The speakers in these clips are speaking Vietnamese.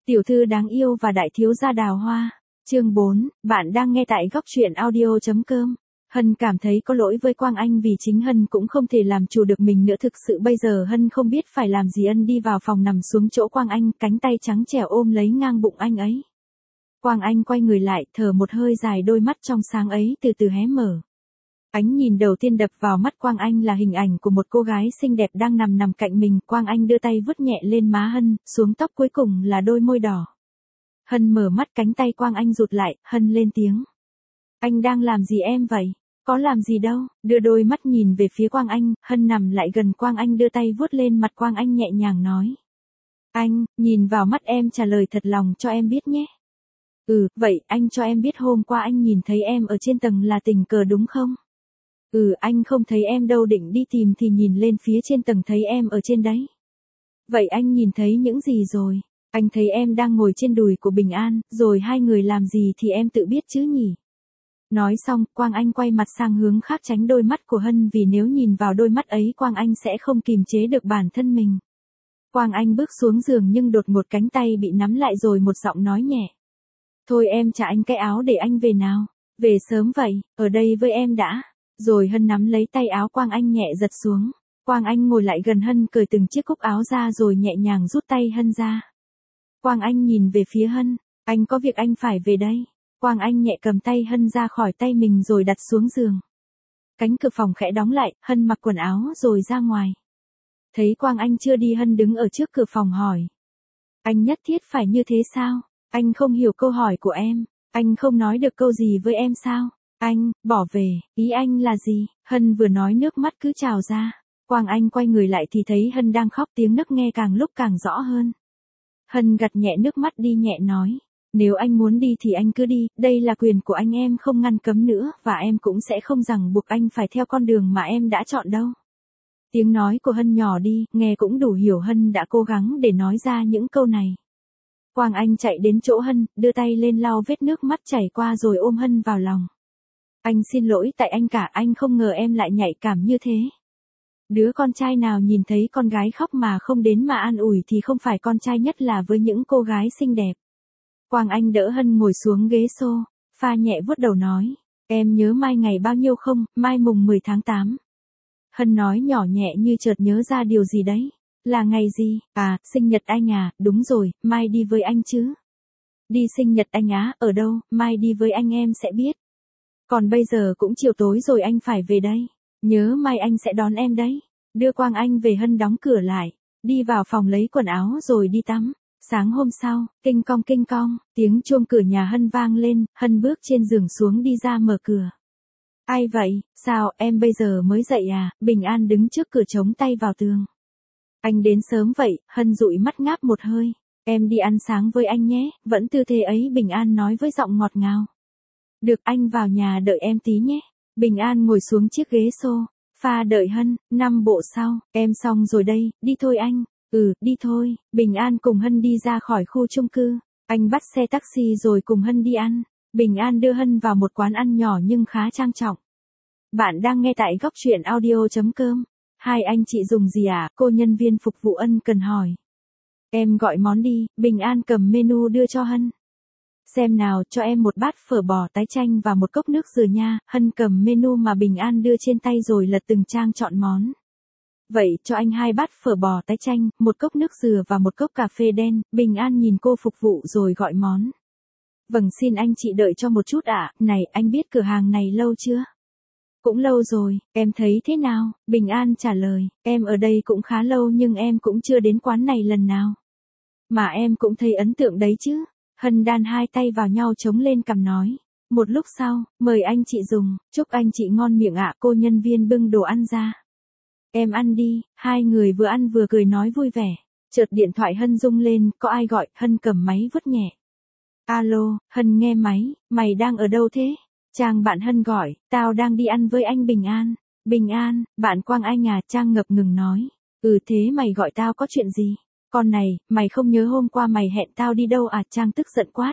Tiểu thư đáng yêu và đại thiếu gia đào hoa. Chương 4, bạn đang nghe tại góc truyện audio.com. Hân cảm thấy có lỗi với Quang Anh vì chính Hân cũng không thể làm chủ được mình nữa, thực sự bây giờ Hân không biết phải làm gì. Ân đi vào phòng nằm xuống chỗ Quang Anh, cánh tay trắng trẻo ôm lấy ngang bụng anh ấy. Quang Anh quay người lại, thở một hơi dài, đôi mắt trong sáng ấy từ từ hé mở. Ánh nhìn đầu tiên đập vào mắt Quang Anh là hình ảnh của một cô gái xinh đẹp đang nằm cạnh mình. Quang Anh đưa tay vuốt nhẹ lên má Hân, xuống tóc, cuối cùng là đôi môi đỏ. Hân mở mắt, cánh tay Quang Anh rụt lại, Hân lên tiếng. Anh đang làm gì em vậy? Có làm gì đâu. Đưa đôi mắt nhìn về phía Quang Anh, Hân nằm lại gần Quang Anh, đưa tay vuốt lên mặt Quang Anh, nhẹ nhàng nói. Anh, nhìn vào mắt em, trả lời thật lòng cho em biết nhé. Vậy anh cho em biết hôm qua anh nhìn thấy em ở trên tầng là tình cờ đúng không? Anh không thấy em đâu, định đi tìm thì nhìn lên phía trên tầng thấy em ở trên đấy. Vậy anh nhìn thấy những gì rồi? Anh thấy em đang ngồi trên đùi của Bình An, rồi hai người làm gì thì em tự biết chứ nhỉ? Nói xong, Quang Anh quay mặt sang hướng khác, tránh đôi mắt của Hân, vì nếu nhìn vào đôi mắt ấy Quang Anh sẽ không kìm chế được bản thân mình. Quang Anh bước xuống giường nhưng đột ngột cánh tay bị nắm lại, rồi một giọng nói nhẹ. Thôi em trả anh cái áo để anh về nào. Về sớm vậy, ở đây với em đã. Rồi Hân nắm lấy tay áo Quang Anh nhẹ giật xuống. Quang Anh ngồi lại gần Hân, cởi từng chiếc cúc áo ra rồi nhẹ nhàng rút tay Hân ra. Quang Anh nhìn về phía Hân. Anh có việc anh phải về đây. Quang Anh nhẹ cầm tay Hân ra khỏi tay mình rồi đặt xuống giường. Cánh cửa phòng khẽ đóng lại, Hân mặc quần áo rồi ra ngoài. Thấy Quang Anh chưa đi, Hân đứng ở trước cửa phòng hỏi. Anh nhất thiết phải như thế sao? Anh không hiểu câu hỏi của em. Anh không nói được câu gì với em sao? Anh, bỏ về, ý anh là gì? Hân vừa nói nước mắt cứ trào ra. Quang Anh quay người lại thì thấy Hân đang khóc, tiếng nấc nghe càng lúc càng rõ hơn. Hân gạt nhẹ nước mắt đi, nhẹ nói. Nếu anh muốn đi thì anh cứ đi, đây là quyền của anh, em không ngăn cấm nữa, và em cũng sẽ không ràng buộc anh phải theo con đường mà em đã chọn đâu. Tiếng nói của Hân nhỏ đi, nghe cũng đủ hiểu Hân đã cố gắng để nói ra những câu này. Quang Anh chạy đến chỗ Hân, đưa tay lên lau vết nước mắt chảy qua rồi ôm Hân vào lòng. Anh xin lỗi, tại anh cả, anh không ngờ em lại nhạy cảm như thế. Đứa con trai nào nhìn thấy con gái khóc mà không đến mà an ủi thì không phải con trai, nhất là với những cô gái xinh đẹp. Quang Anh đỡ Hân ngồi xuống ghế sofa, nhẹ vuốt đầu nói. Em nhớ mai ngày bao nhiêu không? Mai mùng 10 tháng 8. Hân nói nhỏ nhẹ như chợt nhớ ra điều gì đấy. Là ngày gì? À, sinh nhật anh à, đúng rồi, mai đi với anh chứ. Đi sinh nhật anh á, ở đâu? Mai đi với anh em sẽ biết. Còn bây giờ cũng chiều tối rồi, anh phải về đây. Nhớ mai anh sẽ đón em đấy. Đưa Quang Anh về, Hân đóng cửa lại, đi vào phòng lấy quần áo rồi đi tắm. Sáng hôm sau, kinh cong, tiếng chuông cửa nhà Hân vang lên, Hân bước trên giường xuống đi ra mở cửa. Ai vậy, sao em bây giờ mới dậy à? Bình An đứng trước cửa chống tay vào tường. Anh đến sớm vậy, Hân dụi mắt ngáp một hơi. Em đi ăn sáng với anh nhé, vẫn tư thế ấy, Bình An nói với giọng ngọt ngào. Được, anh vào nhà đợi em tí nhé. Bình An ngồi xuống chiếc ghế sofa đợi Hân. 5 bộ sau, em xong rồi đây, đi thôi anh. Đi thôi. Bình An cùng Hân đi ra khỏi khu chung cư. Anh bắt xe taxi rồi cùng Hân đi ăn. Bình An đưa Hân vào một quán ăn nhỏ nhưng khá trang trọng. Bạn đang nghe tại góc truyện audio.com. Hai anh chị dùng gì à? Cô nhân viên phục vụ ân cần hỏi. Em gọi món đi. Bình An cầm menu đưa cho Hân. Xem nào, cho em một bát phở bò tái chanh và một cốc nước dừa nha. Hân cầm menu mà Bình An đưa trên tay rồi lật từng trang chọn món. Vậy cho anh 2 bát phở bò tái chanh, một cốc nước dừa và một cốc cà phê đen. Bình An nhìn cô phục vụ rồi gọi món. Vâng, xin anh chị đợi cho một chút ạ. Này, anh biết cửa hàng này lâu chưa? Cũng lâu rồi, em thấy thế nào? Bình An trả lời, em ở đây cũng khá lâu nhưng em cũng chưa đến quán này lần nào. Mà em cũng thấy ấn tượng đấy chứ. Hân đan hai tay vào nhau chống lên cằm nói. Một lúc sau, mời anh chị dùng, chúc anh chị ngon miệng ạ. Cô nhân viên bưng đồ ăn ra. Em ăn đi. Hai người vừa ăn vừa cười nói vui vẻ. Chợt điện thoại Hân rung lên, có ai gọi? Hân cầm máy vuốt nhẹ. Alo, Hân nghe máy, mày đang ở đâu thế? Trang bạn Hân gọi, tao đang đi ăn với anh Bình An. Bình An, bạn Quang Anh à? Trang ngập ngừng nói. Thế mày gọi tao có chuyện gì? Con này, mày không nhớ hôm qua mày hẹn tao đi đâu à? Trang tức giận quát.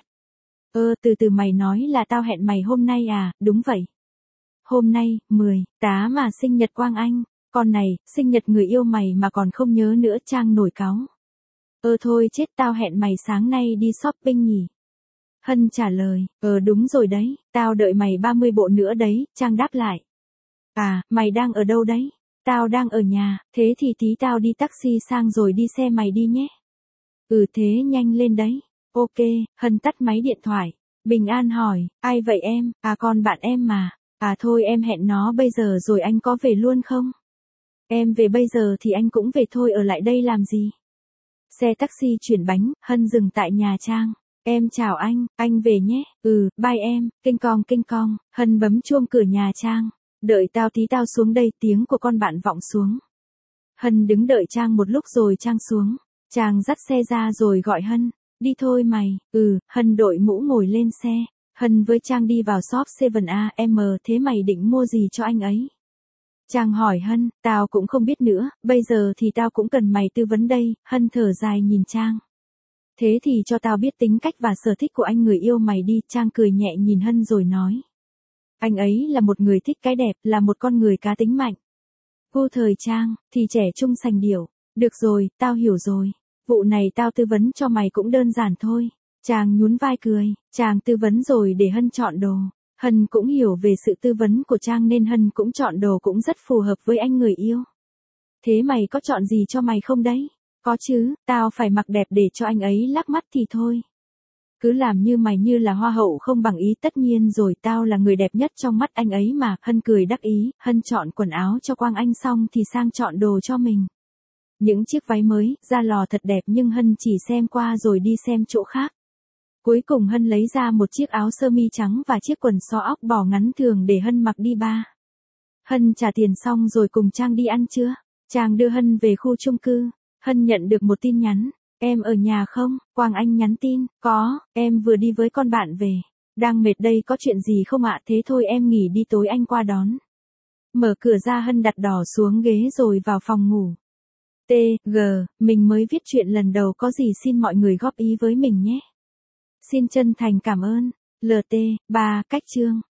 Từ từ, mày nói là tao hẹn mày hôm nay à? Đúng vậy. Hôm nay, 10 tá mà sinh nhật Quang Anh. Con này, sinh nhật người yêu mày mà còn không nhớ nữa. Trang nổi cáu. Thôi chết, tao hẹn mày sáng nay đi shopping nhỉ. Hân trả lời, đúng rồi đấy, tao đợi mày 30 bộ nữa đấy, Trang đáp lại. À, mày đang ở đâu đấy? Tao đang ở nhà, thế thì tí tao đi taxi sang rồi đi xe mày đi nhé. Thế nhanh lên đấy. Ok, Hân tắt máy điện thoại. Bình An hỏi, ai vậy em? À con bạn em mà. À thôi em hẹn nó bây giờ rồi anh có về luôn không? Em về bây giờ thì anh cũng về thôi, ở lại đây làm gì? Xe taxi chuyển bánh, Hân dừng tại nhà Trang. Em chào anh về nhé. Bye em, kinh cong, Hân bấm chuông cửa nhà Trang. Đợi tao tí, tao xuống đây, tiếng của con bạn vọng xuống. Hân đứng đợi Trang một lúc rồi Trang xuống. Trang dắt xe ra rồi gọi Hân. Đi thôi mày. Hân đội mũ ngồi lên xe. Hân với Trang đi vào shop 7am, thế mày định mua gì cho anh ấy? Trang hỏi Hân, tao cũng không biết nữa, bây giờ thì tao cũng cần mày tư vấn đây. Hân thở dài nhìn Trang. Thế thì cho tao biết tính cách và sở thích của anh người yêu mày đi. Trang cười nhẹ nhìn Hân rồi nói. Anh ấy là một người thích cái đẹp, là một con người cá tính mạnh. Cô thời Trang, thì trẻ trung sành điệu. Được rồi, tao hiểu rồi. Vụ này tao tư vấn cho mày cũng đơn giản thôi. Trang nhún vai cười, Trang tư vấn rồi để Hân chọn đồ. Hân cũng hiểu về sự tư vấn của Trang nên Hân cũng chọn đồ cũng rất phù hợp với anh người yêu. Thế mày có chọn gì cho mày không đấy? Có chứ, tao phải mặc đẹp để cho anh ấy lắc mắt thì thôi. Cứ làm như mày như là hoa hậu không bằng ý, tất nhiên rồi, tao là người đẹp nhất trong mắt anh ấy mà. Hân cười đắc ý. Hân chọn quần áo cho Quang Anh xong thì sang chọn đồ cho mình. Những chiếc váy mới, ra lò thật đẹp nhưng Hân chỉ xem qua rồi đi xem chỗ khác. Cuối cùng Hân lấy ra một chiếc áo sơ mi trắng và chiếc quần xó óc bò ngắn thường để Hân mặc đi ba. Hân trả tiền xong rồi cùng Trang đi ăn trưa. Trang đưa Hân về khu chung cư. Hân nhận được một tin nhắn. Em ở nhà không? Quang Anh nhắn tin. Có, em vừa đi với con bạn về. Đang mệt đây, có chuyện gì không ạ? Thế thôi em nghỉ đi, tối anh qua đón. Mở cửa ra, Hân đặt đỏ xuống ghế rồi vào phòng ngủ. Mình mới viết chuyện lần đầu, có gì xin mọi người góp ý với mình nhé. Xin chân thành cảm ơn. LT, 3, cách chương.